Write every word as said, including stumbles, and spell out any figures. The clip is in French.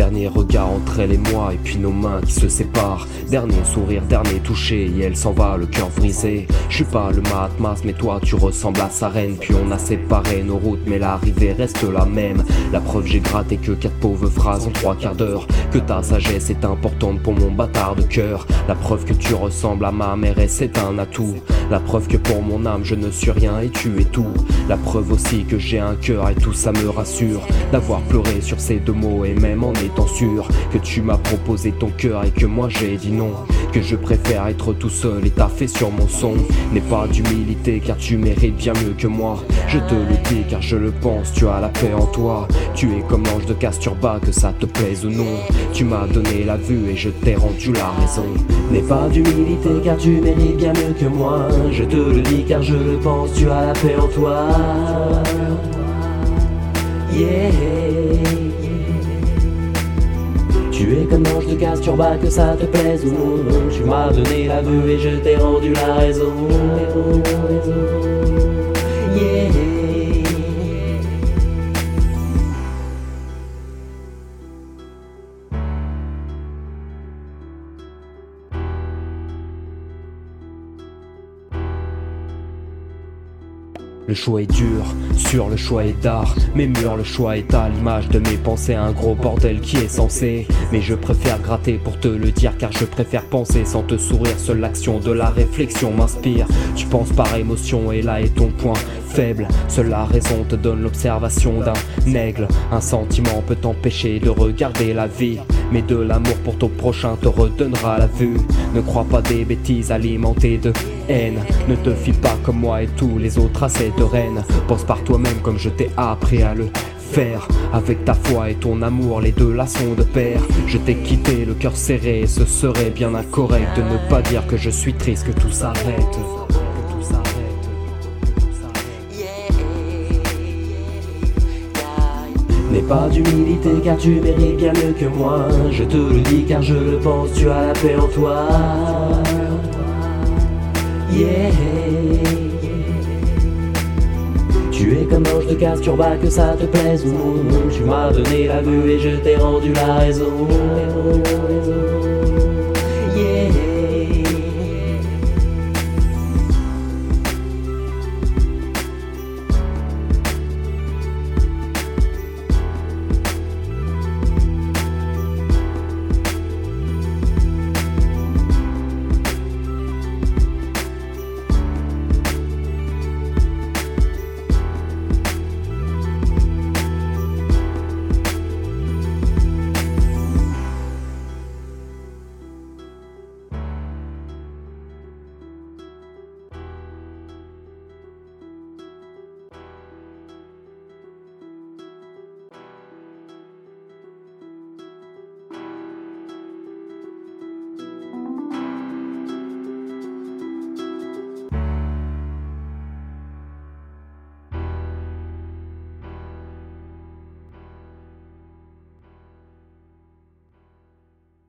Dernier regard entre elle et moi, et puis nos mains qui se séparent. Dernier sourire, dernier toucher, et elle s'en va, le cœur brisé. Je suis pas le Mahatmas, mais toi tu ressembles à sa reine. Puis on a séparé nos routes, mais l'arrivée reste la même. La preuve, j'ai gratté que quatre pauvres phrases en trois quarts d'heure. Que ta sagesse est importante pour mon bâtard de cœur. La preuve que tu ressembles à ma mère et c'est un atout. La preuve que pour mon âme je ne suis rien et tu es tout. La preuve aussi que j'ai un cœur et tout ça me rassure d'avoir pleuré sur ces deux mots, et même en étant sûr que tu m'as proposé ton cœur et que moi j'ai dit non. Que je préfère être tout seul et taffer sur mon son. N'est pas d'humilité car tu mérites bien mieux que moi. Je te le dis car je le pense, tu as la paix en toi. Tu es comme l'ange de Casturba, que ça te plaise ou non. Tu m'as donné la vue et je t'ai rendu la raison. N'aie pas d'humilité car tu mérites bien mieux que moi. Je te le dis car je le pense, tu as la paix en toi. Yeah. Tu es comme l'ange de Casturba, que ça te plaise ou non. Tu m'as donné la vue et je t'ai rendu la raison. Yeah. Le choix est dur, sûr le choix est d'art. Mes murs, le choix est à l'image de mes pensées. Un gros bordel qui est censé. Mais je préfère gratter pour te le dire, car je préfère penser sans te sourire. Seule l'action de la réflexion m'inspire. Tu penses par émotion et là est ton point faible. Seule la raison te donne l'observation d'un aigle. Un sentiment peut t'empêcher de regarder la vie, mais de l'amour pour ton prochain te redonnera la vue. Ne crois pas des bêtises alimentées de haine. Ne te fie pas comme moi et tous les autres à cette reine. Pense par toi-même comme je t'ai appris à le faire. Avec ta foi et ton amour, les deux là sont de pair. Je t'ai quitté le cœur serré, et ce serait bien incorrect de ne pas dire que je suis triste, que tout s'arrête. N'aie pas d'humilité car tu mérites bien mieux que moi. Je te le dis car je le pense, tu as la paix en toi. Yeah. Tu es comme l'ange de Casturba, que ça te plaise ou non. Tu m'as donné la vue et je t'ai rendu la raison.